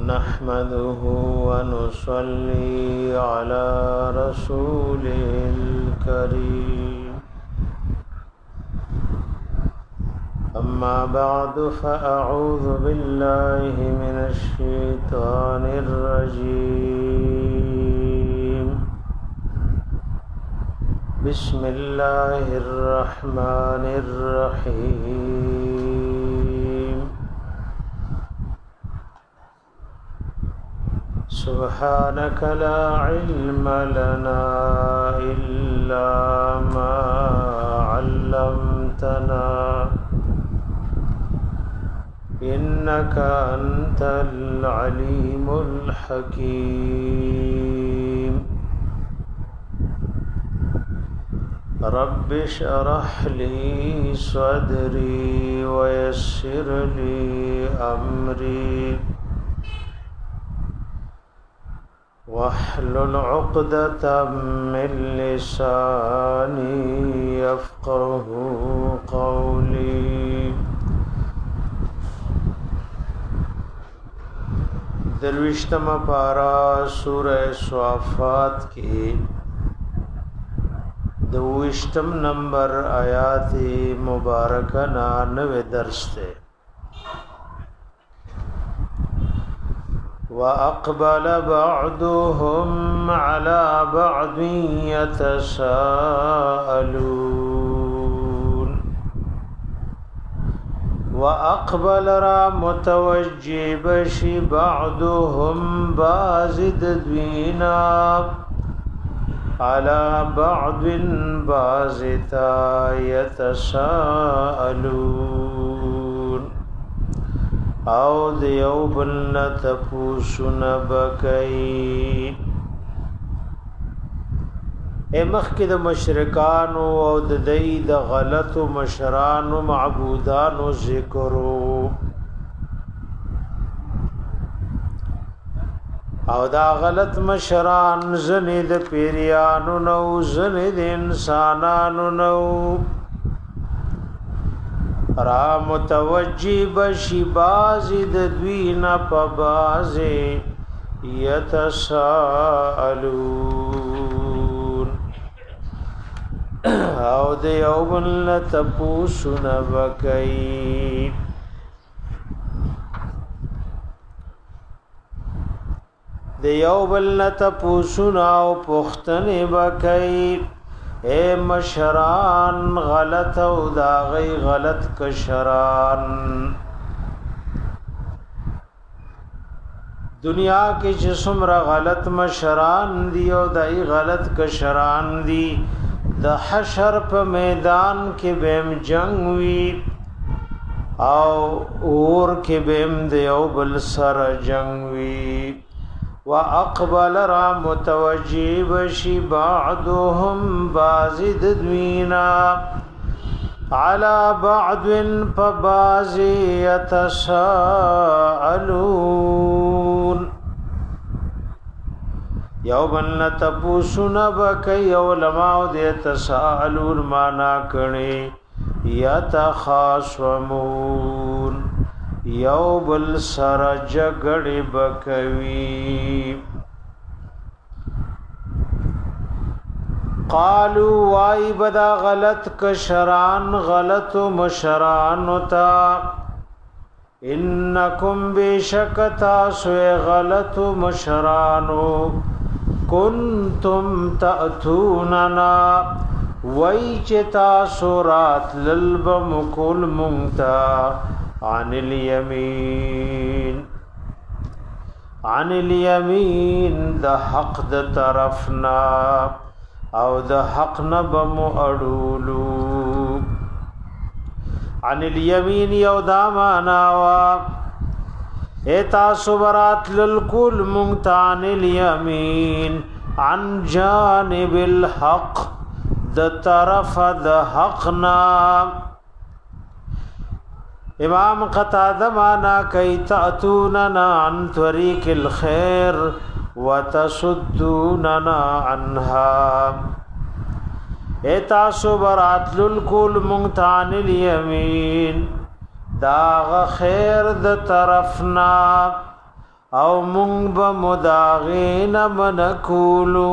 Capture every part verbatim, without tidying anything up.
نحمده ونصلي على رسوله الكريم أما بعد فأعوذ بالله من الشيطان الرجيم بسم الله الرحمن الرحيم سبحانك لا علم لنا إلا ما علمتنا إنك أنت العليم الحكيم رب اشرح لي صدري ويسر لي أمري واحلل عقدة من لساني يفقه قولي درویشتم پارا سورہ صافات کی دویشتم نمبر آیات مبارکہ نانوے درس تے وَأَقْبَلَ بَعْضُهُمْ عَلَى بَعْضٍ يَتَسَاءَلُونَ وَأَقْبَلَ را متوجب شي بعضهم بازد دوینا على بعض بازتا يتساءلون او دیو بلنا تپوسن بکئی اے مخی دا مشرکانو او دا دی دا غلط مشرانو معبودانو ذکرو او دا غلط مشران زنی دا پیریانو نو زنی دا انسانانو نو را متوجب شی بازی د دوینا پا بازی یتساءلون او دیو بلن تپوسن بکئی دیو بلن تپوسن او پختن بکئی اے مشران غلط او داغی غلط کشران دنیا کی جسم را غلط مشران دی او داغی غلط کشران دی دا حشر پا میدان کے بیم جنگ وی او اور کے بیم دیو بل سر جنگ وی وَأَقْبَلَ را متوجب شی بعضهم بازد دوینا على بعض فبازی يتساءلون یو بلن تپوسن بکی علماء دی تساءلون مانا کرنی یتخاصمون یو بل سر جگڑی بکوی قالو وائی بدا غلط کشران غلط مشران تا انکم بیشکتا سوی غلط مشرانو کنتم تأتوننا وی چتا سورات للبم کل منگتا عن الیمین عن الیمین دا حق دا طرفنا او دا حق نبم اڑولو عن الیمین یو دا ماناوا ایتا صبرات للکل منگتا عن الیمین عن جانب الحق دا طرف دا حقنا امام قتادہ مانا کئی تأتوننا عن طریق الخیر وتصدوننا عنها اے تاسو برات للکل منتعن الیمین داغ خیر د طرفنا او مونږ به مداغین منکولو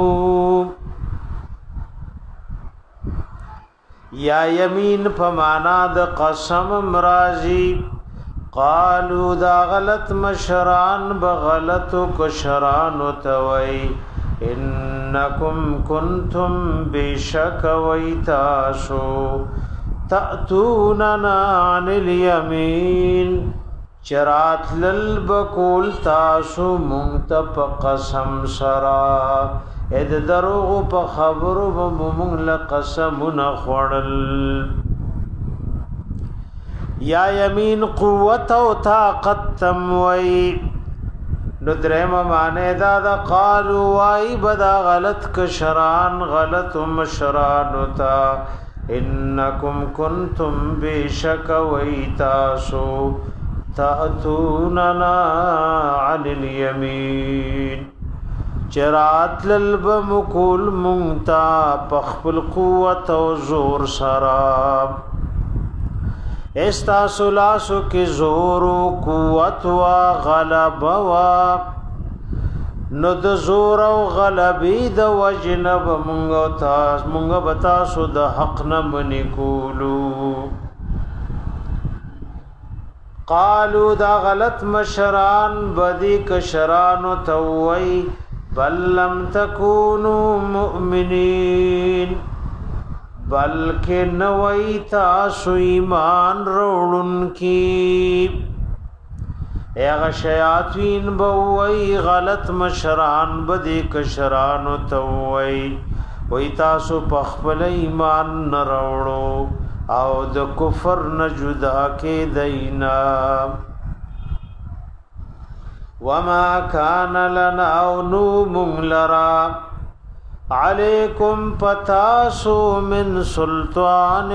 یا یمین پمانا د قسم مرازی قالو دا غلط مشران بغلط کشران توي انکم کنتم بشک ویتاسو تأتوننا عن الیمین چرات للبکول تاسو منتپ قسم سرا اید دروغ پا خبرو بمونگ لقسم نخوڑل یا یمین قوت و طاقت تموی ندرم مانے دادا قالو وائی بدا غلط کشران غلط مشران تا انکم کنتم بیشک ویتاسو تأتوننا عن الیمین چرات للبمکول منتا پخپل قوت و زور سراب استا سلاسو کی زور و قوت و غلب و نو د زور او غلبی د وجنب مونږ تاس مونږ بتاسو د حق نه منی کولو قالو دا غلط مشران بدی کشران توي بل لم تکونوا مؤمنین بلکہ نوئی تاسو ایمان روڑن کی اغ شیاطین بوئی غلط مشران بدی کشران توئی وی تاسو پخبل ایمان نروڑو او د کفر نجدا کے دینا وما کان لنا اونو مغلرا علیکم پتاسو من سلطان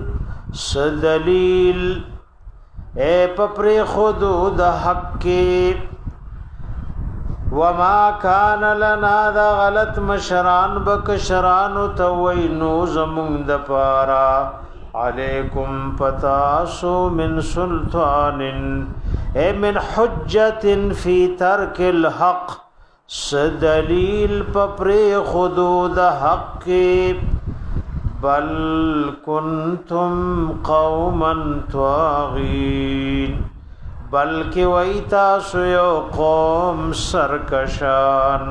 سدلیل اے پپری خدود حق کی وما کان لنا دا غلط مشران بکشران توینو زمون دپارا علیکم پتاسو من سلطان اے من حجت فی ترک الحق سدلیل پپری خدود حق بل کنتم قوما طاغین بلکہ ویتا سیو قوم سرکشان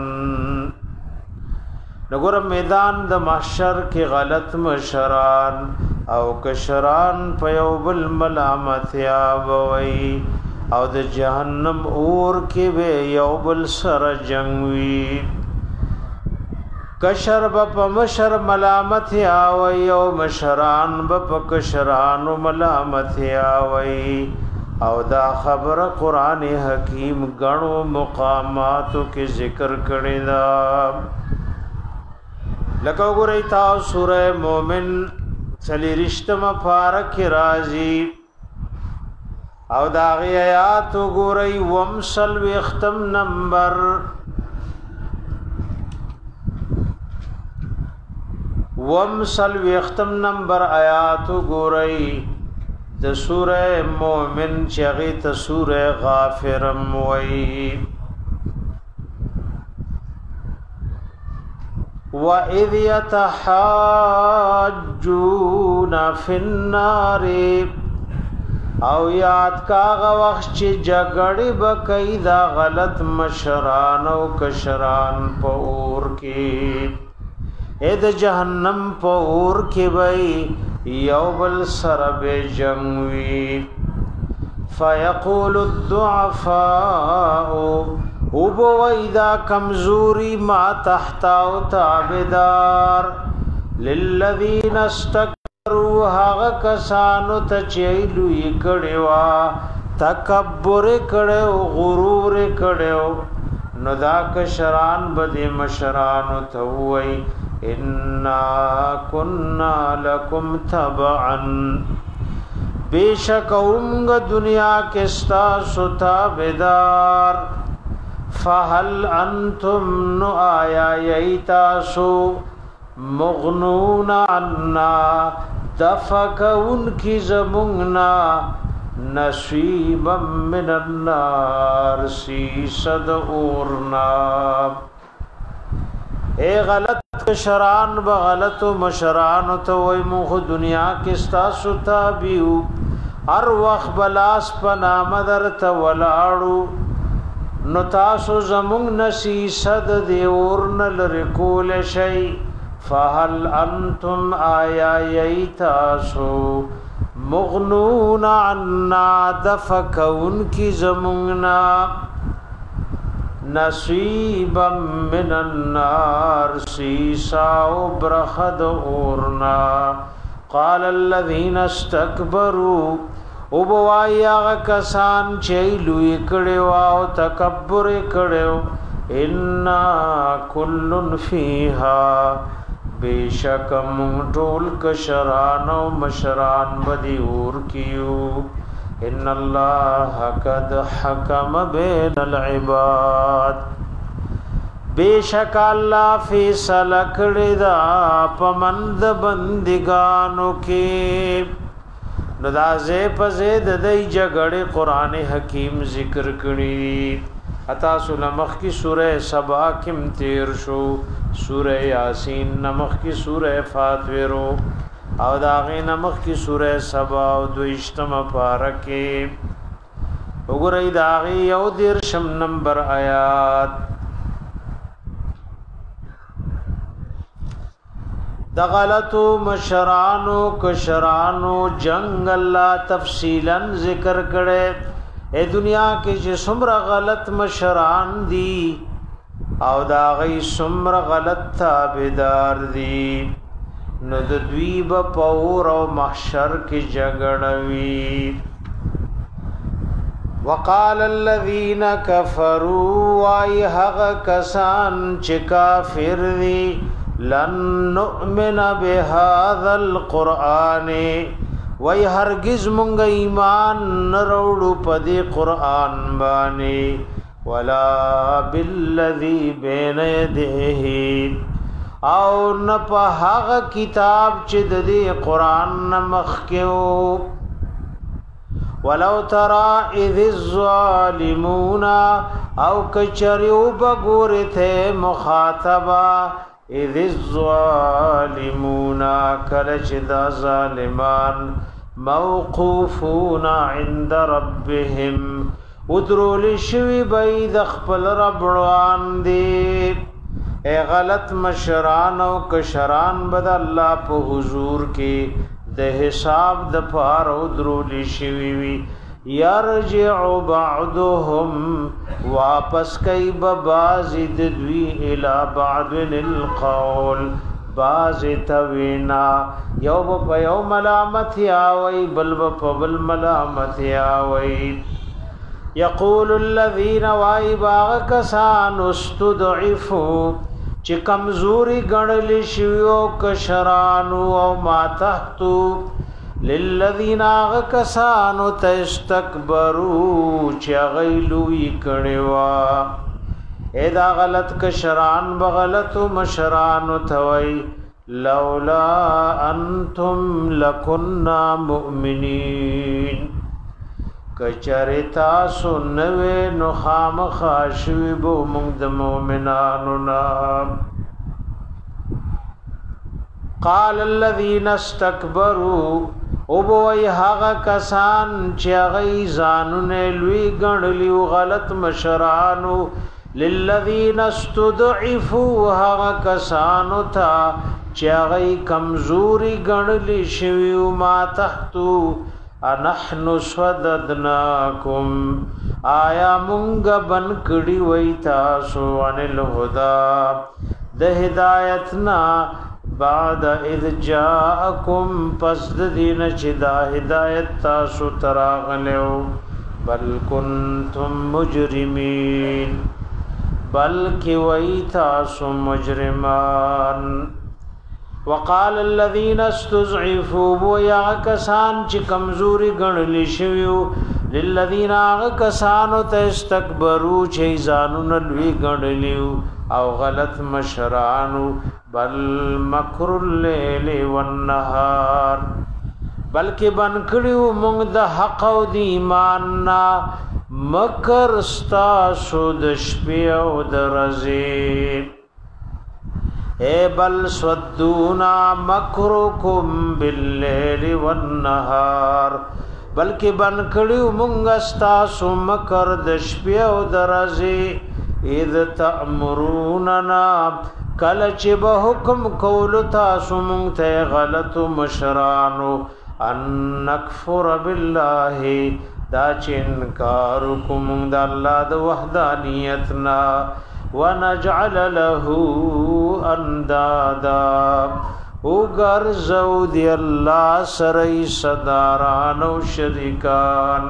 نگور میدان د محشر کی غلط مشران او کشران پیو بالملامت یاوی او د جهنم اور کې به یو بل سره جنگوي کشر په مشر ملامت یاوي او مشران په کشران ملامت یاوي او دا خبر قران حکیم غنو مقاماتو کې ذکر کړی دا لکه وګورئ تاسو سوره مومن چلی رښتما فارق راځي او داغی آیات گورئی ومسل ویختم نمبر ومسل ویختم نمبر آیات گورئی د سورہ مومن چغی ت سورہ غافرم وئی وَإِذْ يَتَحَاجُّونَ فِي النَّارِ او یاد کاغه وخت چې جګړې بکې دا غلط مشران او کشران په اور کې اې د جهنم په اور کې وای یو بل سره به جنگوي فیقول الضعفاء او بویدا کمزوری ما تحت او تابدار للذین استک هغه کسانو ته چېلو یې کړوا تکبر کړو غرور کړو نو دا کشران بده مشران ته وای ان كنا لكم تبعا بیشکومغ دنیا کې ستا ستا بدار فهل انتم نو آیا ییتاسو مغنون عنا دفکون کی زمونگنا نصیبا من النار سیسد اورنا اے غلط کشران بغلط مشران تو وی موخ دنیا کستا ستابیو ار وقت بلاس پنا مدر تولاړو نو تاسو زمون نسی صد دی اورن لرکول شی فهل انتم آیا ییتاسو مغنون عنا دفکون کی زموننا نصیبا من النار سیسا و برخد اورنا قال الذین استکبروا او بوائی آغا کسان چیلوی کڑیو آو تکبر کڑیو انا کلن فیہا بیشک مونٹول کشران و مشران بدیور کیو ان اللہ قد حکم بین العباد بیشک اللہ فیصلہ کړی دا پمند بندگانو کې نو دا زه په زید دای جګړه قران حکیم ذکر کړی اتا سلمخ کی سوره سبا کم تیر شو سوره یاسین نمخ کی سوره فاتور او دا غی نمخ کی سوره سبا او دویشتم پارکه وګورئ دا غی یو دیرشم نمبر آیات د غلطو مشرانو کشرانو جنگ الله تفصیلا ذکر کړي اے دنیا کې چې څومره غلط مشران دي او دا غي څومره غلط تابعدار دي نو د دوی په پور او محشر کې جګړوي وقال الذين كفروا واي هغه کسان چې کافر دي لن نؤمن بهذا القرآن وای هرگز مونږ ایمان نروړو په دې قرآن باندې ولا بالذي بين يديه او نه په هغه کتاب چې د دې قرآن مخکیو ولو ترى اذ الظالمون او کچریو بګورته مخاطبه اذ الظالمون کلچ دا ظالمان موقوفون عند ربهم ادرول شوی بید خپل ربوان دی اے غلط مشران او کشران بد اللہ په حضور کې د حساب د پار ادرول شوی وی یرجع بعضهم واپس کئی ببازی دوی الى بعض القول باز توینا یو با یو ملامت یاوی بل با بل ملامت یاوی یقول الذین وائی باغ کسان استدعفو چی کمزوری گنلی شویو کشرانو او ما تحتو للذین آغکسانو تستکبرو چی غیلوی کڑیوا ایدا غلط کشران بغلطو مشرانو توئی لولا انتم لکننا مؤمنین کچرتا سنوے نخام خاشوی بو مند مومنانو نام قال الذين استكبروا او بوئی هاغا کسان چی غی زانون لوی گنڈلی غلط مشرانو للذین استدعفوا هاغا کسانو تا چی غی کمزوری گنڈلی شویو ما تحتو انحن صددناکم آیا منگ بن کڑی وی تاسو عن الہدا ده ہدایتنا بعد اذ جاءکم پس دین چدا ہدایت تاسو تراغلیو بل کنتم مجرمین بلکی وی تاسو مجرمان وقال الذين استضعفوا ويا کسان چې کمزوري ګڼل شویو للذین کسان تستكبروا چې ځانون لوی ګڼلیو او غلط مشرانو بل مکر الليل والنهار بلکې بن کړیو موږ د حق او د ایمان نا مکر ستاسو د شپې او د ورځې اے بل صدونا مکرکم باللیل والنهار بلکې بن کړیو موږ ستاسو مکر د شپې او د ورځې اذ تأمروننا کله چې به حکم کول تاسو مونږ ته غلط مشرانو ان نکفر بالله دا چې انکار کوم د الله د وحدانیتنا ونجعل له اندادا وګرځو دی الله سره صداران او شریکان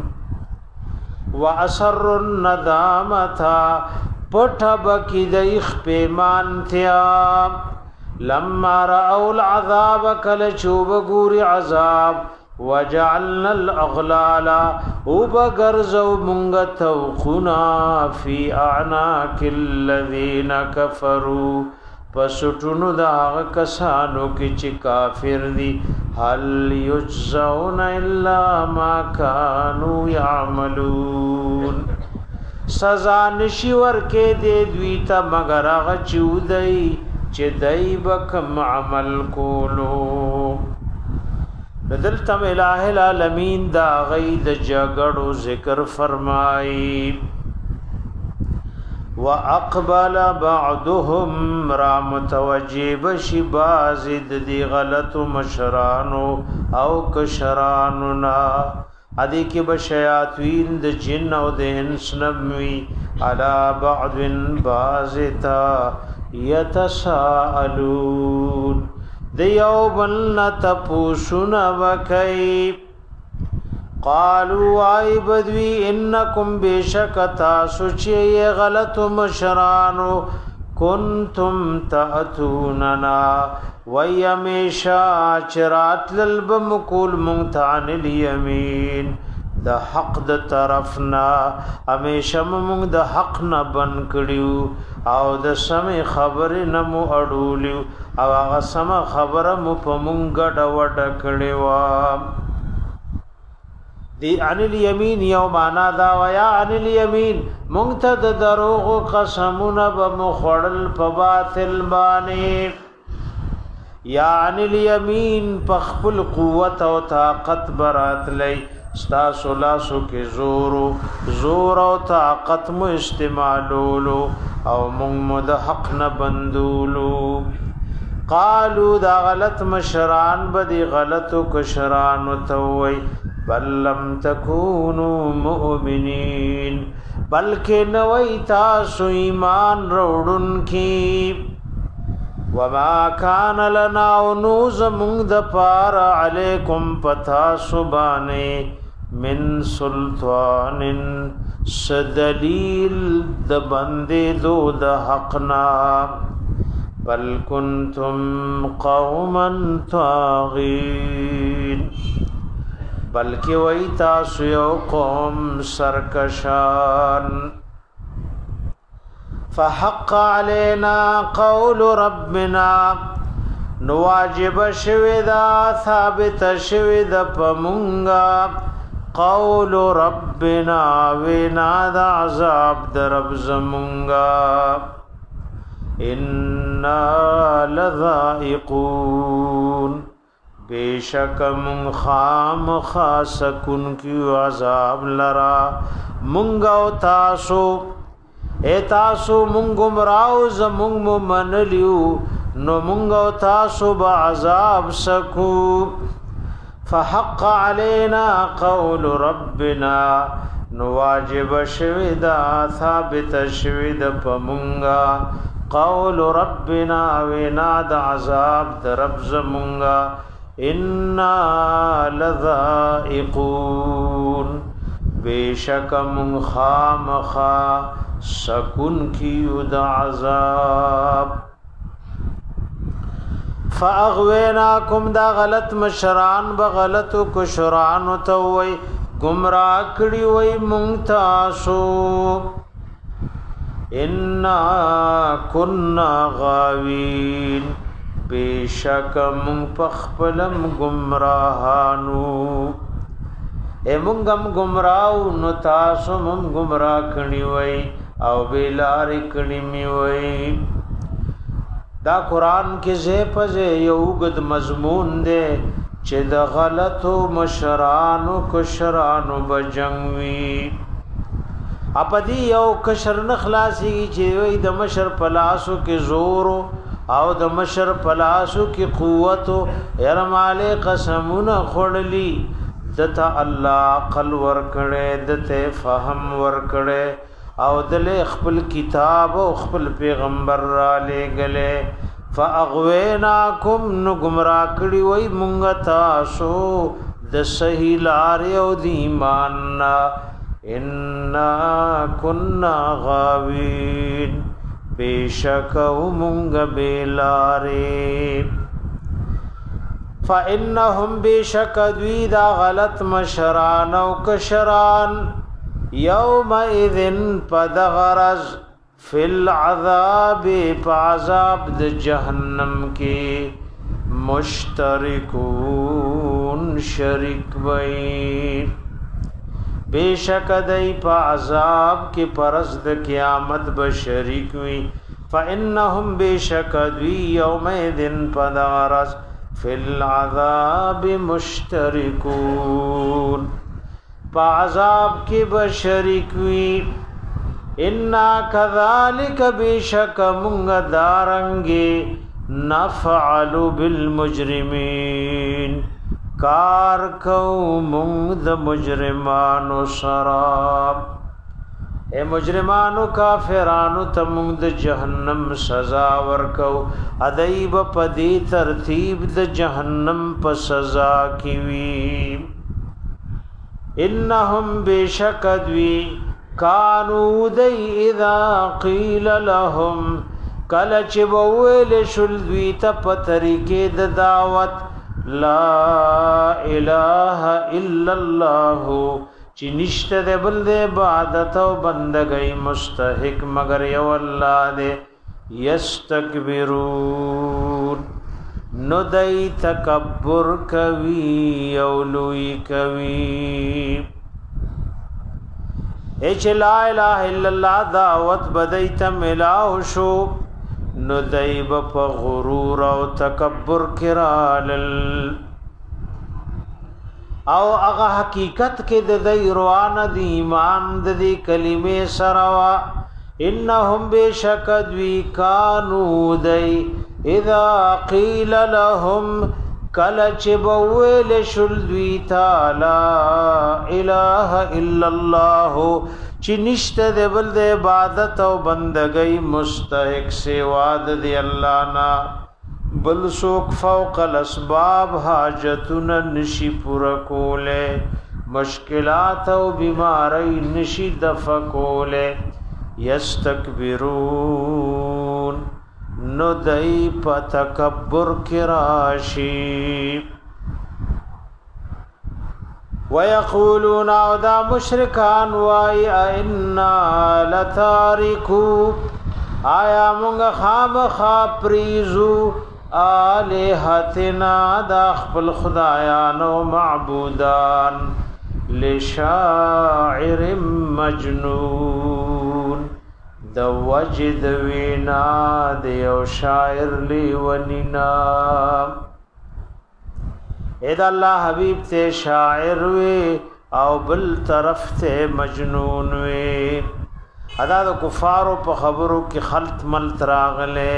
واسر الندامتا پټه بکی د اخ پیمان تیا لما راو العذاب کل چوب ګوري عذاب وجعلنا الاغلال وبغرزو مونږ توقنا فی اعناق الذين كفروا پسټونو دا کسانو کې چې کافر دي هل یجزون الا ما كانوا يعملون سزا نشي ورکه دې دوی ته مگر هغه چودای چې دای بکم عمل کولو بدلتم الہ العالمین دا غید جګړو ذکر فرمای واقبل بعضهم را متوجب شبازد دی غلط مشرانو او کشرانو نا ادي کې بشیاطین د جن او د انس نبوي علا بعض بازتا يتساءلون دیوبن تپوسون وکي قالوا اي بدوي انكم بشکتا سوچي غلط مشرانو کنتم تاتوننا ويمشا چرات للبمقول ممتعن اليمين د حق د طرفنا همیشه موږ د حق نه بن کړیو او د سمې خبرې نه مو اړولیو او هغه سم خبره مو په موږ ګډ وډ کړیو دی عن الیمین یو معنا دا ویا عن الیمین موږ ته د دروغ قسمونه به مخړل په باطل باندې یا عن الیمین پخپل قوت او طاقت برات لئی ستا سلاسو کې زور زور او طاقت مو استعمالولو او موږ مو د حق نه بندولو قالو دا غلط مشران بدی غلط کشران توي بل لم تکونوا مؤمنین بلکې نوې تاسو ایمان وروړون کی وما كان لنا ونوز من دپار علیکم پتا سبانه من سلطان سدلیل د بندې دو د حقنا بل کنتم قوما طاغین بلکې وای تاسو یو قوم سرکشان فحق علينا قول ربنا نواجب شویدا ثابت شویدا پمونگا قول ربنا وینا دا عذاب درب زمونگا انا لذائقون بیشک من خام خاسکن کی عذاب لرا مونگا و تاسو اے تاسو مونږ گمراو زمونږ منلیو نو مونږ تاسو به عذاب سکو فحق علينا قول ربنا نو واجب شویدا ثابت شوید پمونږه قول ربنا وینا د عذاب د رب زمونږه انا لذائقون بیشک من خامخا سکون کیو دا عذاب فاغویناکم دا غلط مشران بغلط کشران تووی گمراہ کڑی وی منتاسو انا کننا غاوین بیشک من پخپلم گمراهانو اے منگم گمراو نو تاسو من گمراه کړي وای او بیلار کړي می وای دا قران کې زه پځه یو غد مضمون دی چې د غلطو مشرانو کشرانو بجنوي اپدی یو کشر نخلاصي چې وای د مشر پلاسو کې زور او د مشر پلاسو کې قوت يرماله قسمونه خړلی دته الله عقل ور کړي دته فهم ور کړي او دل خپل کتاب او خپل پیغمبر را لګلې فاغویناکم نو گمراه کړي وای مونږ تاسو د صحیح لار او د ایمان ان كنا غاوین بیشک مونږ بیلاره فانهم بیشک دوی دا غلط مشران او کشران یوم اذن پدغرز فی العذاب فعذاب د جہنم کی مشترکون شرک وی بیشک دای په عذاب کې پرز د قیامت بشریک وی فانهم بیشک دوی یوم اذن پدغرز فی العذاب مشترکون پا عذاب کی بشریک وی انا کذالک بیشک منگ دارنگی نفعل بالمجرمین کار کو منگ د مجرمانو سراب اے مجرمانو کافرانو تمنگ د جہنم سزا ورکو ادیب پدی ترتیب د جہنم پا سزا کیوی انہم بیشکدوی کانو دی اذا قیل لهم کلچ بویل شلدوی تپ طریقے د دعوت لا الہ الا اللہ چی نشت دے بلد عبادت و بندگی مستحق مگر یو اللہ دے یستکبرون نو دای تکبر کوي او لوی کوي اچ لا اله الا الله دعوت بدایت ملاو شو نو دای په غرور او تکبر کرال او هغه حقیقت کې د دای روان دی ایمان د دې کلمې سروا انهم بشکدوی کانو دای اذا قیل لهم کلچ بویل شلدوی تعالی الہ الا اللہ چی نشت دے بلد عبادت و بندگی مستحق سواد دی اللہ نا بل سوک فوق الاسباب حاجتون نشی پورکولے مشکلات و بیماری نشی دفکولے یستکبرون نو دای په تکبر کې راشي ويقولون او دا مشرکان وای انا لتارکو آیا مونږ خامخا پریزو الہتنا دا خپل خدایانو معبودان لشاعر مجنون د وجد وینا د یو شاعر لیونینا اې د الله حبیب ته شاعر وی او بل طرف ته مجنون وی ادا د کفارو په خبرو کې خلط ملت راغله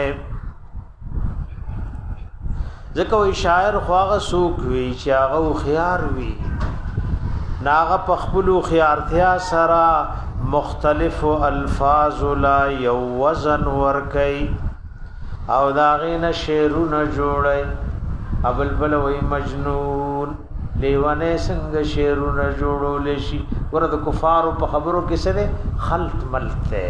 ځکه وی شاعر خواغه سوق وی چې هغه خيار وی ناغه په خپل خيارتیا سره مختلف الفاظ لا یو وزن ورکی او داغین شعرونه جوړی ابل بل وی مجنون لیوانه څنګه شعرونه جوړول شي ورته کفار په خبرو کې څه خلط ملته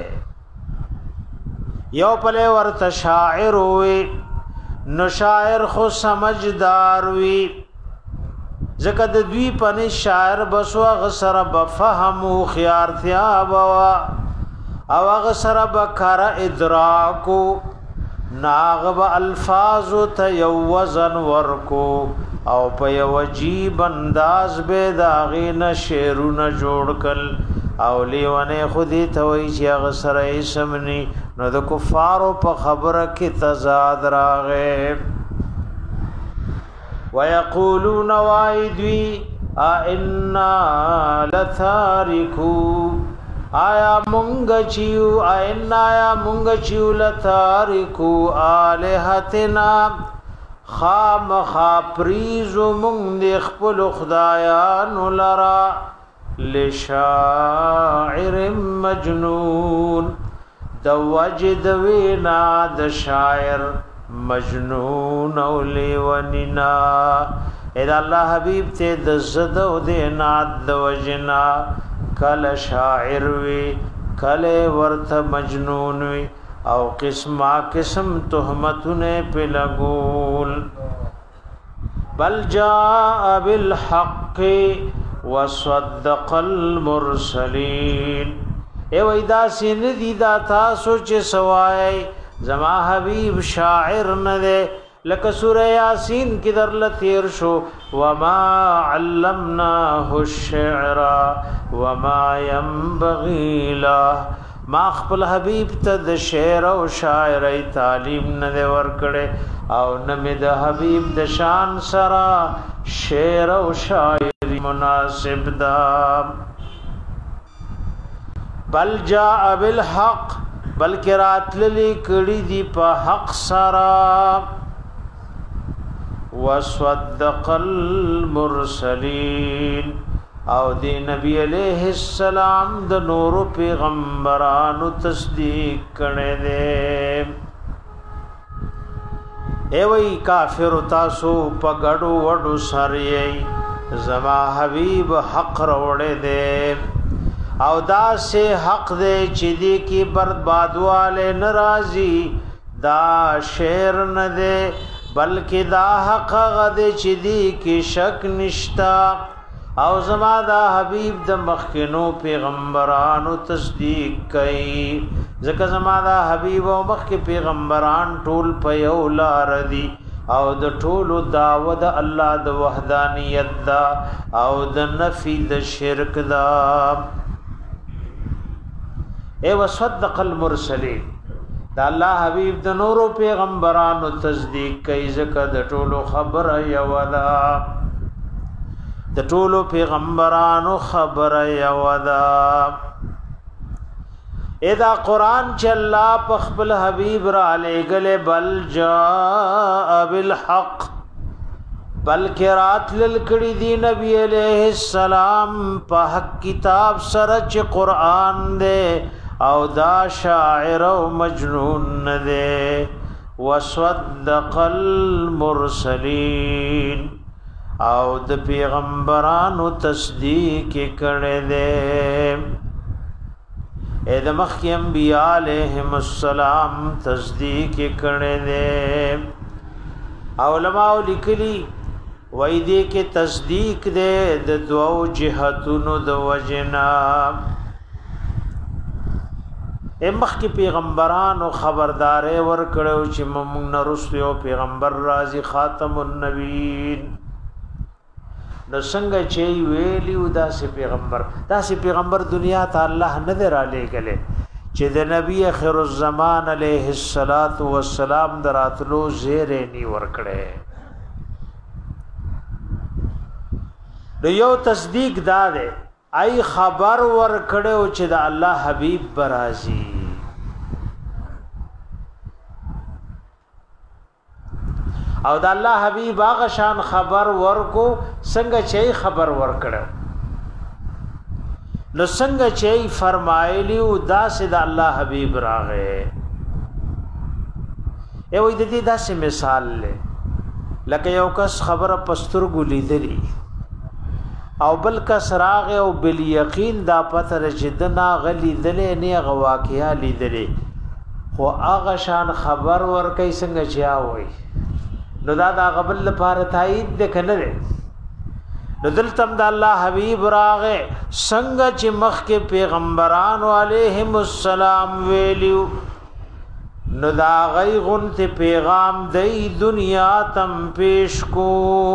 یو پله ورته شاعر وی نو شاعر خو سمجھدار وی زکه د دوی پنه شاعر بسو غسر بفهم او خيارتیا بوا او غسر بکر ادراکو ناغب الفاظ ته یو وزن ورکو او په یو عجیب انداز به داغې نه شعرونه جوړ کړ او لیونه خودی ته وی چې هغه سره اسمنی نو د کفارو په خبره کې تضاد راغې ويقولون وایدوی ائنا لتارکو آیا مونږ چیو ائنا یا مونږ چیو لتارکو الہتنا خام خاپریز مونږ د خپل خدایانو لرا لشاعر مجنون د وجد وینا د شاعر مجنون او لیونینا اذا الله حبیب ته د زد او د ناد د وجنا کل شاعر وی کل ورث مجنون وی او قسمه قسم تهمتونه په لګول بل جاء بالحق وصدق المرسلین ای وېدا سین دي دا تاسو چې سوای زما حبیب شاعر نه ده لکه سوره یاسین کې در لتیر شو وما علمناه الشعر وما ينبغي له ما خپل حبیب ته د شعر او شاعری تعلیم نه ورکړي او نه مې د حبیب د شان سره شعر او شاعری مناسب ده بل جاء بالحق بلکې راتللی کړي دی په حق سره وصدق المرسلین او دی نبی علیہ السلام د نور پیغمبرانو تصدیق کړي دي ای وای کافر تاسو په ګډو وډو سره زما حبیب حق وروړي دي او دا سے حق دے چې دی کی بربادواله ناراضی دا شعر نه دے بلکې دا حق غد چې دی کی شک نشتا او زما دا حبیب د مخکینو پیغمبرانو تصدیق کړي ځکه زما دا حبیب او مخکې پیغمبران ټول په یو لار دي او د ټولو دعوت الله د وحدانیت دا او د نفی د شرک دا اے وصدق المرسلین دا الله حبیب د نورو پیغمبرانو تصدیق کوي ځکه د ټولو خبره یو ده د ټولو پیغمبرانو خبره یو ده اذا قران چې الله په خپل حبیب را لېګل بل جاء بالحق بلکې رات للکړي دی نبی علیہ السلام په حق کتاب سره چې قران دے او دا شاعر او مجنون نده وصدق المرسلین او د پیغمبرانو تصدیق کړي دي اې د مخکې انبیاء علیهم السلام تصدیق کړي دي علماء لیکلي وای دي کې تصدیق دي د دوو جهتونو د وجنا امخ کی پیغمبرانو خبردارې ور کړو چې موږ نه رسو پیغمبر رازي خاتم النبیین نو څنګه چې ویلیو داسې پیغمبر داسې پیغمبر دنیا ته الله نه درالې غلې چې د نبی اخر الزمان علیه الصلاۃ والسلام دراتلو زیره نی ور کړې نو یو تصدیق دا ده ای خبر ور کړو چې د الله حبیب برازي او د الله حبیب هغه شان خبر ورکو څنګه چې خبر ور کړو نو څنګه چې فرمایلی او داسې د الله حبیب راغې ای وې د دې داسې مثال لې لکه یو کس خبره پستر ګولې دلی او بل کس راغ او بل یقین دا پتر چې دنا غلی دلې نه غواکیا لیدلې خو هغه شان خبر ور کوي څنګه چا وای نو دا دا قبل لپاره تایید د کنه نو دلتم د الله حبیب راغه څنګه چې مخ کې پیغمبرانو علیهم السلام ویلیو نو دا غی غنت پیغام دی دنیا تم پیش کو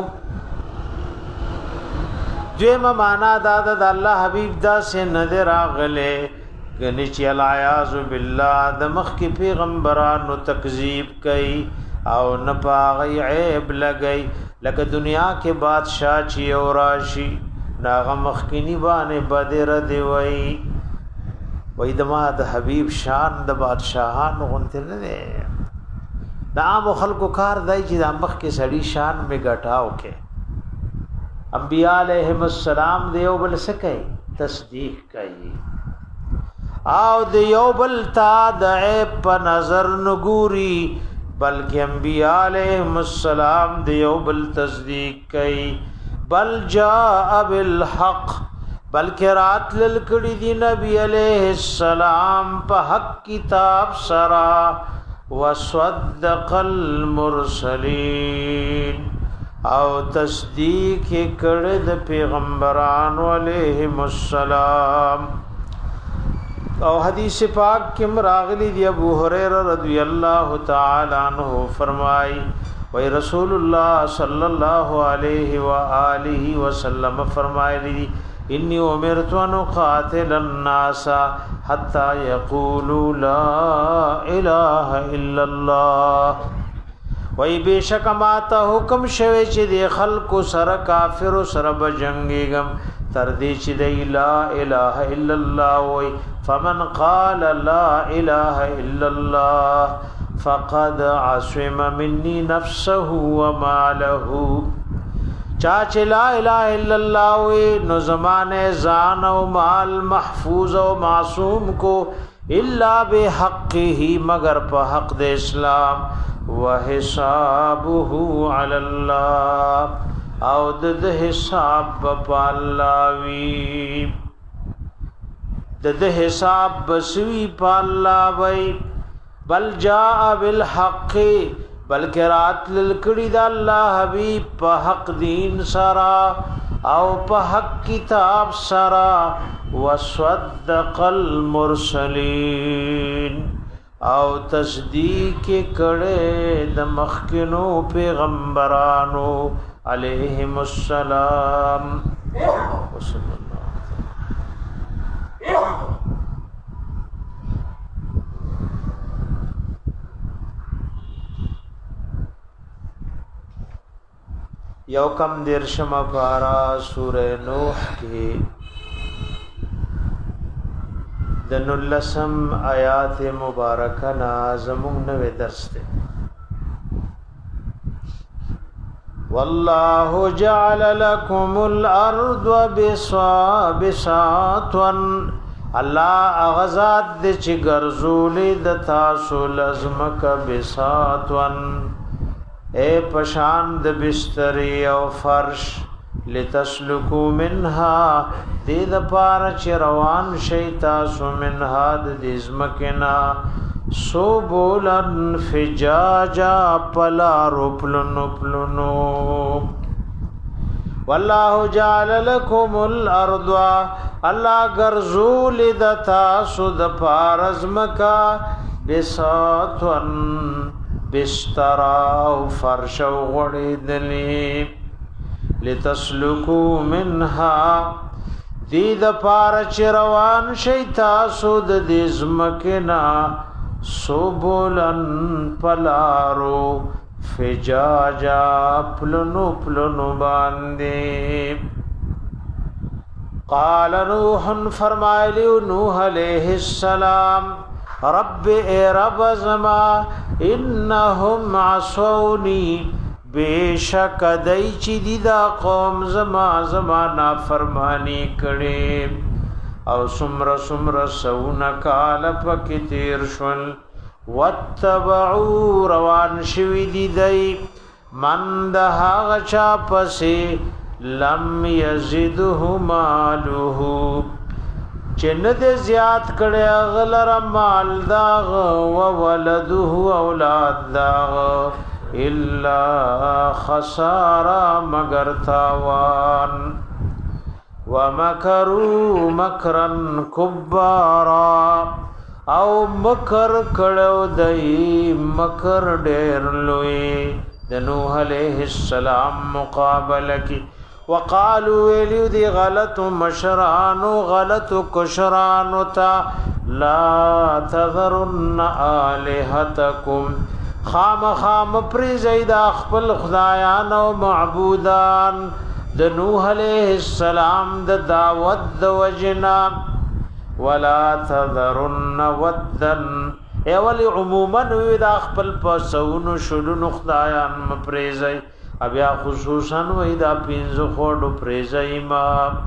دویم مانا دادا دا اللہ حبیب دا سے ندر آغلے گنی چی العیاذ باللہ دمخ کی پیغمبرانو تکذیب کئی او نپا غی عیب لگئی لکه دنیا کے بادشاہ چی اوراشی ناغا مخکینی بانے بدر دیوئی وی دما دا حبیب شان دا بادشاہان غنتے ندے دا عام خلقو کار دائی چی دا مخ کے سڑی شان میں گٹاو کے انبیاء علیہم السلام دیو بل سکئی تصدیق کئی آو دیو بل تا دعیب پا نظر نگوری بلکہ انبیاء علیہم السلام دیو بل تصدیق کئی بل جاء بالحق بلکہ رات للکڑی دی نبی علیہ السلام پا حق کتاب سرا وصدق المرسلین او تصدیق کرد پیغمبران علیہم السلام او حدیث پاک کم راغلی دی ابو ہریرہ رضی اللہ تعالی عنہ فرمائی وی رسول اللہ صلی اللہ علیہ وآلہ وسلم فرمائی لی انی امرت ان اقاتل الناس حتی یقولوا لا الہ الا اللہ وی بے شک ماتا حکم شوی چی دی خلق سر کافر سر بجنگی گم تردی چی دی لا الہ الا اللہ وی فمن قال لا الہ الا اللہ فقد عصم منی نفسه وماله چاچ لا الہ الا اللہ وی نو زمان زان و مال محفوظ و معصوم کو الا بحقه مگر پا حق دے اسلام وحسابه علی اللہ او دد حساب پا اللہ وی دد حساب بسوی پا اللہ وی بل جاء بالحق بلکہ رات للکڑی دا اللہ حبیب پا حق دین سرا او پا حق کتاب سرا وصدق المرسلین او تصدیق کڑے د مخکنو پیغمبرانو علیہم السلام وصلی اللہ یو کم درشم پارا سورہ نوح کی دناللسم آیات مبارکہ نازمون نوے درس دے واللہ جعل لکم الارض بساطا اللہ اغزاد دے چی گرزولی دتاسو لزمک بساطا اے پشاند بستری او فرش لتسلکو منها دید پارا چی روان شیطاسو منها دزمکنا سوبولن فجاجا پلارو پلنو پلنو واللہ جعل لکم الارض اللہ گرزول دتاسو دپارزمکا بساطن بسترا او فرش او غڑی دلی لتسلکو منها دید پارچ روان شیطاسو دزمکنا سبولن پلارو فجاجا پلنو پلنو باندے قال نوح فرمائلیو نوح علیہ السلام رب اے رب زما انہم عصونی بے شک دای چی دی دا قوم زما زما نافرمانی کړي او سمر سمر سون کال پک تیر شول واتبعوا روان شوی دی دای من ده غچا پسې لم یزده ماله چند زیات کړه غلر مال داغ و ولده اولاد داغ الا خسارا مگر تاوان ومکروا مکرا کبارا او مکر کړو دای مکر ډیر لوی د نوح علیہ السلام مقابله کی وقالو ویلو دی غلط مشران غلط کشران تا لا تذرن الہتکم خام خام پری زید خپل خدایان او معبودان د نوح علیہ السلام د دعوت د وجنا ولا تذرن ودن اولی عموما وی دا خپل پسونو شلونو خدایان مپریزای بیا خصوصا وی دا پینزو خوڑو پریزای ما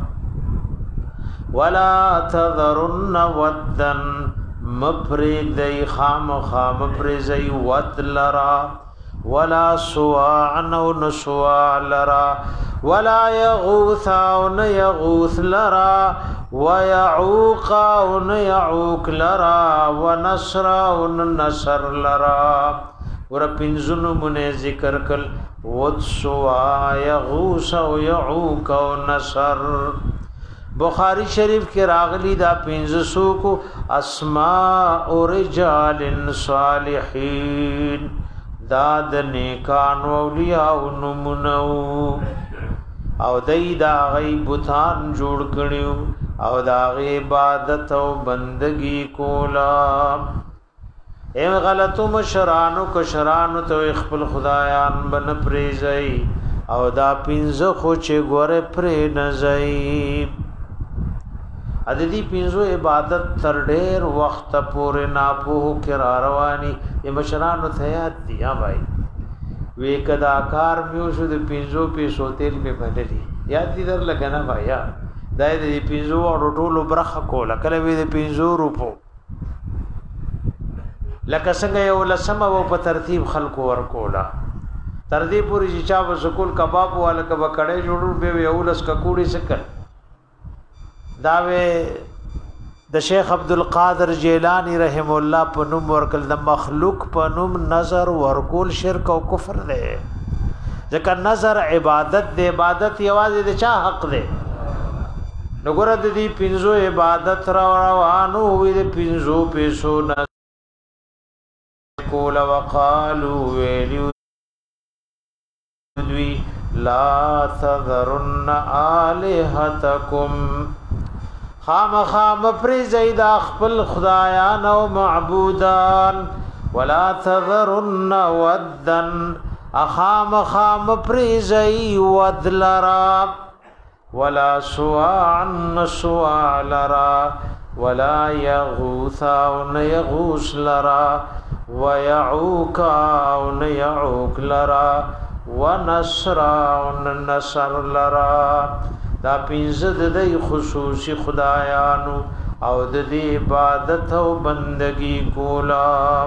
ولا تذرن ودن مپریدای خام خام پریزای ود لرا ولا سواعن و نسواع لرا ولا يغوث و يغوث لرا ويعوق و يعوق لرا ونصر و نصر لرا ور پنځونو مونږ ذکر کړ وسوا يغوث و يعوق و نصر بخاری شریف کې راغلی دا پنځه کو اسماء او رجال صالحین داد نیکان اولیاء او نمونو او دای دا غی بوتان جوړ کړیو او دا غی عبادت او بندگی کولا ایم غلطو مشرانو کشرانو تو خپل خدایان بن پریزای او دا پینځه خو چې ګوره پرې نزای ا دې پینځو عبادت تر ډېر وخت پورې ناپوه کرا رواني ای مشرانو ته یاد دی یا بھائی وی کدا کار میو شو د پینځو پیسو تیل می بدلی یاد دي در لګنه بھایا دای دې پینځو او ټولو برخه کوله کله وی د پینځو روپو لکه څنګه یو لسمه و په ترتیب خلکو ور کولا تر دې پوری چې چا وسکول کباب والا کبا کړه جوړ به یو لس ککوړي سکل داوی د شیخ عبد القادر جیلانی رحم الله په نوم ورکل د مخلوق په نوم نظر ورکول شرک او کفر دی ځکه نظر عبادت دی عبادت یوازې د چا حق دی نو ګره د دې پینځو عبادت را روانو وي د پینځو پیسو نه کول وقالو ویلو لا تذرن آلهتکم خام خام پری زید خپل خدایان او معبودان ولا تذرن ودن اخام خام پری زی ود لرا ولا سواعن سواع لرا ولا يغوث يغوث لرا ويعوق يعوق لرا ونصر نصر لرا دا پینځه د دې خصوصي خدایانو او د دې عبادت او بندگی کولا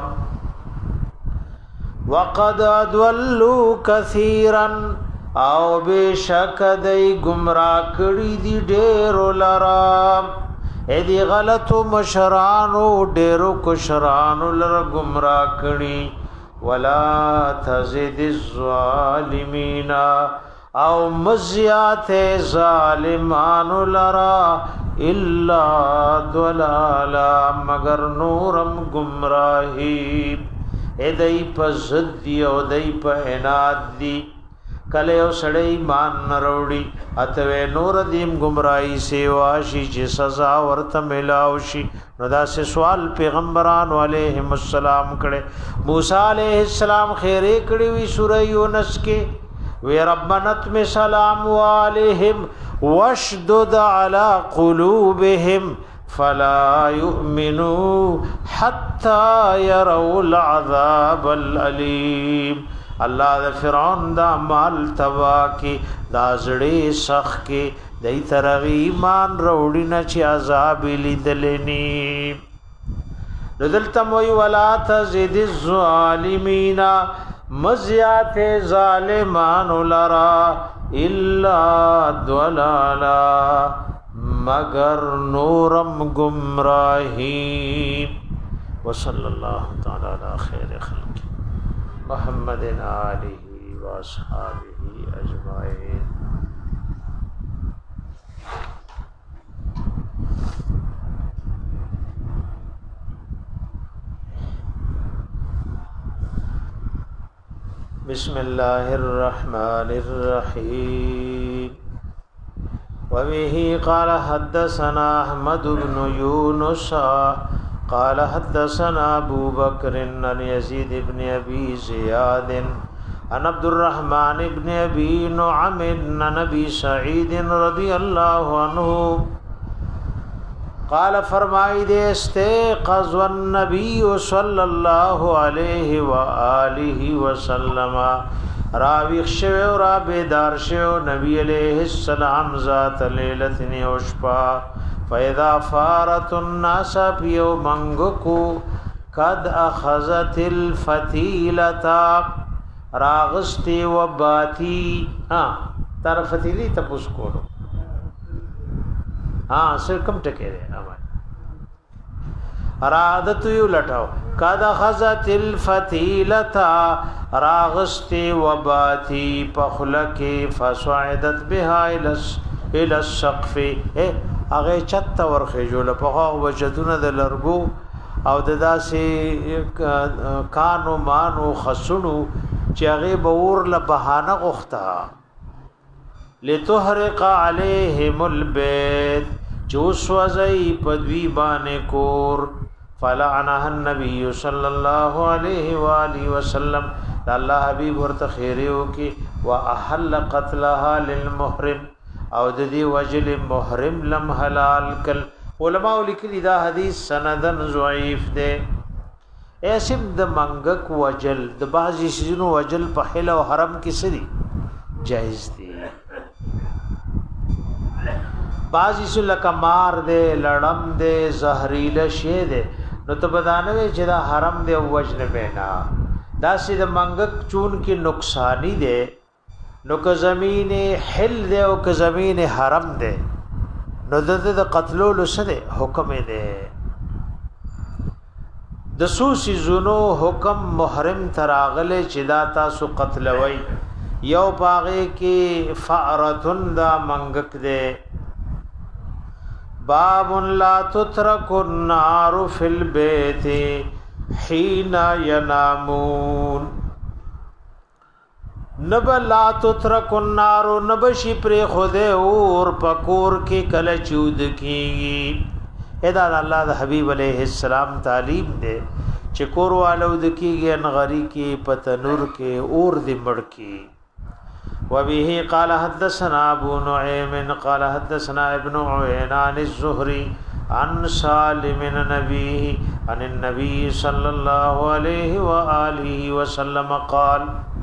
وقد ادلوا كثيرا او بشک دای گمراه کړي دي ډېر لرا اې دي غلط مشرانو ډېرو کشرانو لر گمراه کړي ولا تزد الظالمین او مزیات ظالمان لرا الا ضلالا مگر نورم گمراهی ادای په زد دی او دای په عناد دی کله یو سړی ایمان نروړي اته نور دیم گمراهی سیوا شي چې سزا ورته ملاو شي نو دا سه سوال پیغمبران علیهم السلام کړي موسی علیہ السلام خیره کړي وی سورہ یونس کې وی ربنا تم سلام علیہم واشدد علی قلوبهم فلا يؤمنوا حتى يروا العذاب الالم الله د فرعون دا مال تبا کی دا زړې سخ کې دای ترغی ایمان وروړي نه چې عذاب لیدلنی دلتم وی ولا تزد الظالمین مزیات ظالمان لرا الا ضلالا مگر نورم گمراہی وصلی اللہ تعالی علی خیر خلق محمد آلہ و اصحابہ اجمعین. بسم الله الرحمن الرحيم وبه قال حدثنا أحمد بن يونس قال حدثنا أبو بكر عن يزيد بن أبي زياد عن عبد الرحمن بن أبي نعم عن أبي سعيد رضي الله عنه قال فرمائی دے استيقظ النبي صلى الله عليه وآله وسلم راویخ شو را بیدار شو نبی علیہ السلام ذات لیلت نیوشپا فاذا فارت الناس پیو منگکو قد اخذت الفتیلتا راغستی و باتی ہاں تار فتیلی تپوس کولو ہاں سر کم ٹکے رہے ارادت یو لٹاو قد اخذت الفتیلتا راغستی و باتی پخلکی فسوعدت بها الى السقف اغه چت ورخه جوړ په هغه وجدونه د لرګو او د داسې کانو مانو خسنو چې هغه بور له بهانه غوښتا لتحرق عليهم البيت جوس وزي پدوی باندې کور فلعنها النبي صلى الله عليه واله وسلم الله حبيب ورته خیرو کی واحل قتلها للمحرم او د دې وجل محرم لم حلال کل علماء لیکلي دا حدیث سندن ضعیف ده ایسم د منګک وجل د بعضی شنو وجل په حل او حرم کې سری جائز دي بعضی سو لکه مار ده لړم ده زهريله شی ده نو ته بدانوي چې دا حرم ده او وجن بنا دا سید منګک چون کې نقصانی ده نو که زمین حل ده او که زمین حرم ده نو د د قتلولو سره حکم ده د سوسی زونو حکم محرم تراغله چې دا تاسو قتلوي یو پاغه کې فارتن دا منګک ده باب لا تترك النار في البيت حين ينامون نب لا تترك النار نبشی پر خوده اور پکور کې کله چود کیږي ادا الله د حبیب علیہ السلام تعلیم دے چې کور والو د کیږي ان غری کې پتنور کې اور دی مړ کې وبه قال حدثنا ابو نعيم قال حدثنا ابن عيينة عن الزهري عن سالم النبي عن النبي صلى الله عليه واله وسلم قال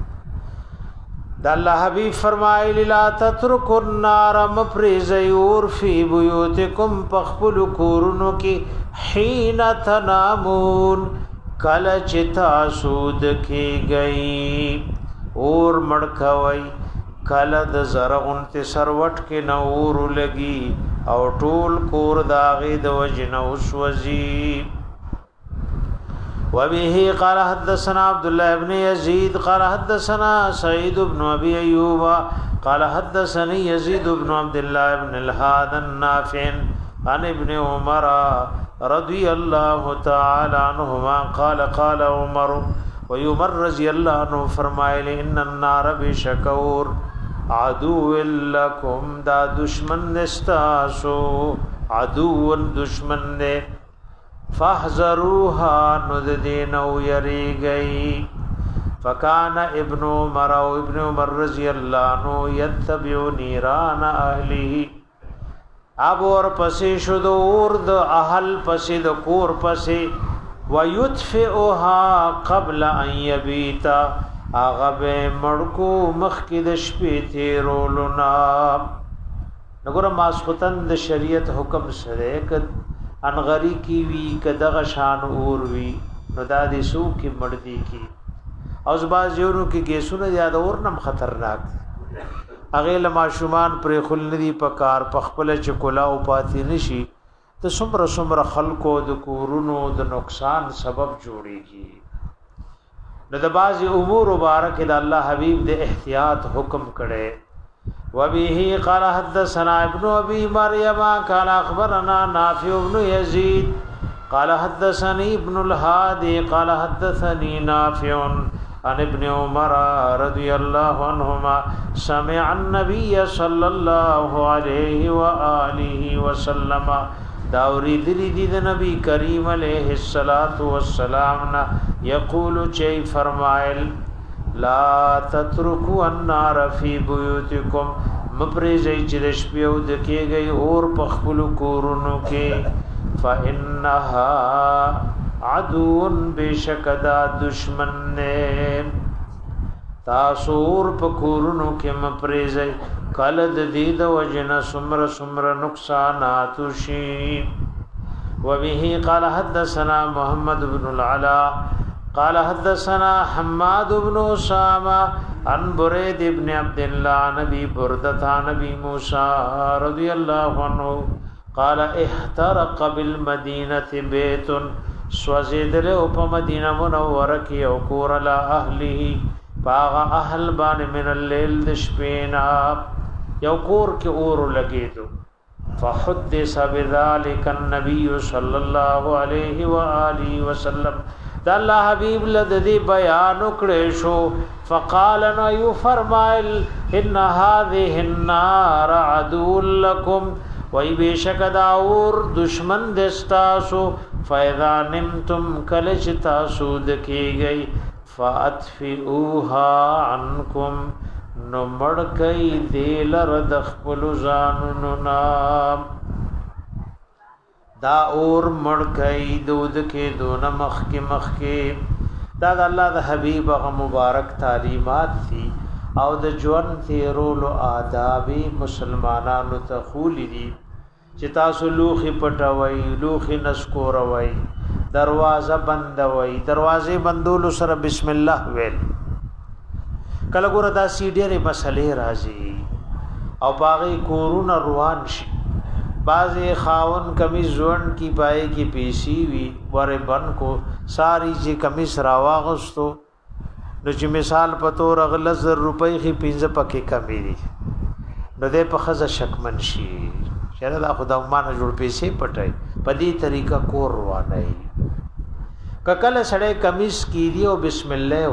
دا الله حبیب فرمایلی لا تترکوا النار مفرزیور فی بیوتکم پخپل کورونو کی حین تنامون کل چتا سود کی گئی اور مڑکوئی کل د زرغن تی سروٹ کی نور لگی او ټول کور داغی د وجن وسوزی وبه قال حدثنا عبد الله بن يزيد قال حدثنا سعيد بن ابي ايوب قال حدثني يزيد بن عبد الله بن الهاد النافع عن ابن عمر رضي الله تعالى عنهما قال قال عمر ويمر رضي الله عنه فرمائے ان النار بشكور عدو لكم دا دشمن نستاسو عدو دشمن نے فاحذروها نددین او یری گئی فکان ابن عمر او ابن عمر رضی اللہ عنہ یتبع نیران اهله اب اور پسې شو د اور د اهل پسې د کور پسې ويطفئها قبل ان يبيتا اغه مړکو مخکې د شپې تیرولنا نګور ماسختن د شریعت حکم سره ک انغری کی وی کدغه شان اور وی نو د دې سو کی مړدی کی اوس باز یورو کی گیسونه یاد اور نم خطرناک اغه لما شومان پر خلندی پکار پخپل چکولا او پاتی نشي ته سمره سمره خلقو د کورونو د نقصان سبب جوړیږي نو د بعض امور مبارک د الله حبیب د احتیاط حکم کړي وبه قال حدثنا ابن ابي مريم قال اخبرنا نافع بن يزيد قال حدثني ابن الهادي قال حدثني نافع عن ابن عمر رضی اللہ عنہما سمع النبی صلی اللہ علیہ وآلہ وسلم داوری دلی دید نبی کریم علیہ الصلاة والسلام یقول چی فرمائل لا تترکو النار فی بیوتکم مپریزی چدش پیو دکی گئی اور پخپلو کورنو کے فَإِنَّهَا عَدُوٌ بِشَكَدَا دشمن نے تاسور پکورنو کے مپریزی کلد دید وجن سمر سمر نقصانات شی وبه قال حدثنا محمد بن العلا قال حدثنا حماد بن اسامہ عن برید بن عبد الله نبی بردتا نبی موسیٰ رضی اللہ عنہ قال احترق بالمدینة بیت سوزیدل اپا مدینہ منورکی وکور لا اہلی پاغا اہل بان من اللیل دشپینا یوکور کے اور لگے دو فحدث بذالک النبی صلی اللہ علیہ وآلہ وسلم دا اللہ حبیب لددی بیان اکڑے شو فقال نو فرمائل ان هذه النار عدو لکم وی بیشک داور دشمن دستاسو فاذا نمتم کلچ تاسو دکی گئی فاطفئوها عنکم نو مڑکئی دیل ردخ پلوزانو نام دا اور مڑکئی دود کے دون مخ کے مخ کے دا دا اللہ دا حبیب اغا مبارک تعلیمات تھی او دا جون تیرول آداب مسلمانانو تخولی دی چتاسو لوخی پٹوئی لوخی نسکوروئی دروازہ بندوئی دروازے بندولو سر بسم اللہ ویل کلگو ردا سیڈیر مسئلے رازی او باغی کورون روان شی بعضی خاون کمیز زون کی پائے کی پیسی وی ور بن کو ساری جی کمیز راواغستو نو چې مثال پتو رغل زر روپۍ خي پنځه پکې کمی دي نو دې په خزه شکمن شي چیرې دا خدای مانه جوړ پیسې پټای په دې طریقه کور روانه ککل سړې کمیز کی دی او بسم الله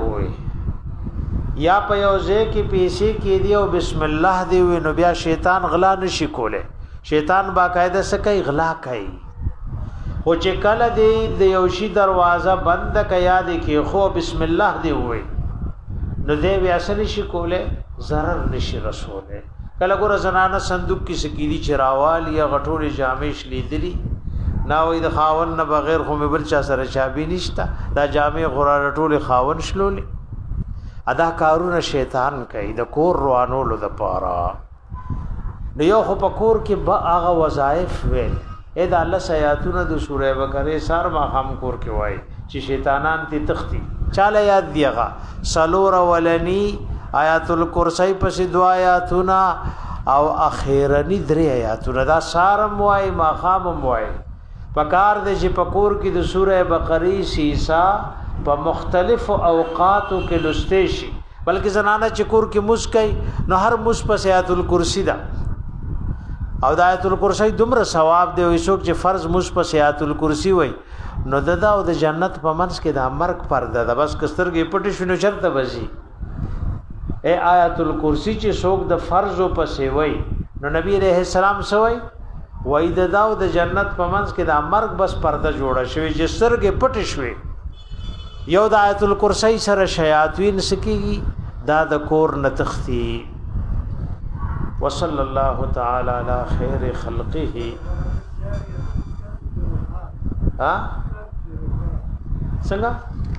وې یا په یوځه کې پیسې کی دی او بسم الله دی وې نو بیا شیطان غلا نشي کوله شیطان باقاعده سکه غلا کوي او چې کله دی د یوشي دروازه بند کیا دی کې خو بسم الله دی وې نو دې بیا اصل شي کوله zarar نشي رسوله کله ګور زنانه صندوق کې سکیدي چراوال یا غټوري جامې شلیدلی نا وې د خاون نه بغیر خو مبل چا سره چابي نشتا دا جامې غرا ټوله خاون شلولې ادا کارونه شیطان کوي د کور روانولو د پاره نو یو خو پکور کې با هغه وظایف ویل اې دا الله سیاتونه د سوره بقره سار ما هم کور کې وای چې شیطانان تی تختی چاله یاد دیغه سلور ولنی آیات الکرسی پس دعا آیاتنا او اخیرنی درې آیاتونه دا سارم وای ما خام وای پکار د چې پکور کې د سوره بقره سیسا په مختلف اوقاتو کې لسته شي بلکې زنانه چې کور کې مسکای نو هر مس په آیات الکرسی دا او د آیت الکرسی دومره ثواب دی وي څوک چې فرض مس په آیت الکرسی وای نو ددا او د جنت په منځ کې د مرګ پرده ده بس کسترګې پټې شنو چرته بزي اے آیت الکرسی چې څوک د فرض په سی وای نو نبی عليه السلام سوای وای ددا او د جنت په منځ کې د مرګ بس پرده جوړه شوی چې سترګې پټې شوی یو د آیت الکرسی سره شیاطین سکیږي دا د کور نتختی وصلی اللہ تعالی علی خیر خلقه ها څنګه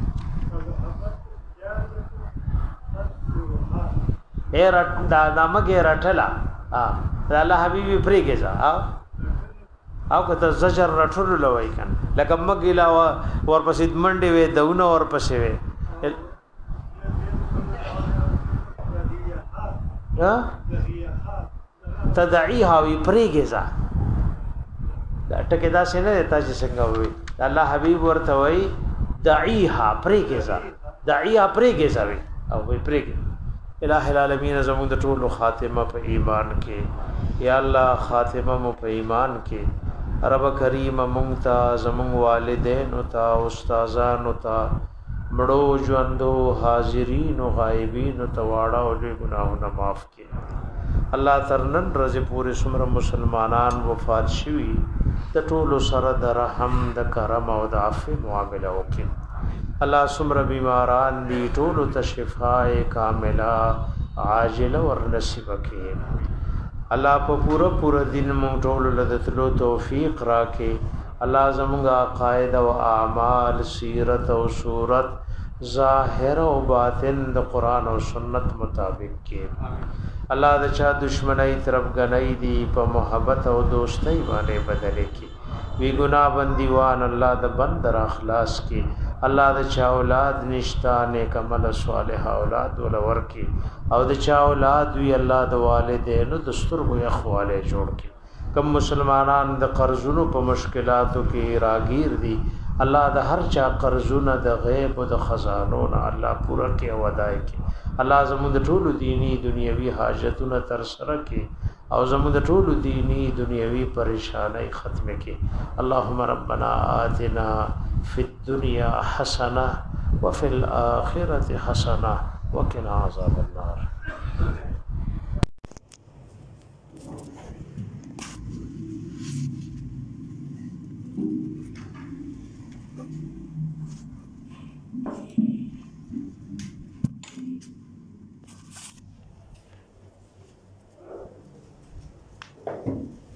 اے رټ دا دمګه رټلا ها الله حبیبی پریګه ځا او کته زجر رټول لوي کن لکه مګیلا ور پسې منډي وې دونه ور پسې وې ها تدعیها وی پریګه دا ټکه دا څنګه ته چې څنګه وي الله حبیب ورته وی دعیها پریګه دعیها پریګه وی او وی پریګه الہ العالمین زموږ د ټولو خاتمه په ایمان کې یا الله خاتمه مو په ایمان کې رب کریم مونږ ته زموږ والدین او ته استادان او ته مړو ژوندو حاضرین او غایبین تواړه او لوی ګناهونه معاف کړي الله ترنن رضی پورې څومره مسلمانان وفات شوي د ټولو سره د رحم د کرم او د عفو معامله وکړي الله څومره بیماران دي ټولو ته شفای کامله عاجله ور نصیب کړي الله په پورا پورا دین مونږ ټولو له تلو توفیق راکړي الله زموږ عقاید او اعمال سیرت او صورت ظاهر او باطن د قران او سنت مطابق کې الله د چا دشمنی طرف غنۍ دی په محبت او دوستۍ باندې بدلې کې وی ګناه بندیوان الله د بندر اخلاص کې الله د چا اولاد نشتا نیک عمل صالح اولاد ولور کې او د چا اولاد وی الله د والدینو د سترګو اخواله جوړ کې کم مسلمانان د قرضونو په مشکلاتو کې راگیر دي الله د هر چا قرضونه د غیب او د خزانو نه الله پورا کې او اداي کې الله زموږ د ټولو دینی دنیوي حاجتونه تر سره کې او زموږ د ټولو دینی دنیوي پریشانای ختم کې اللهم ربنا آتنا فی الدنيا حسنه وفي الاخره حسنه وقنا عذاب النار Thank you.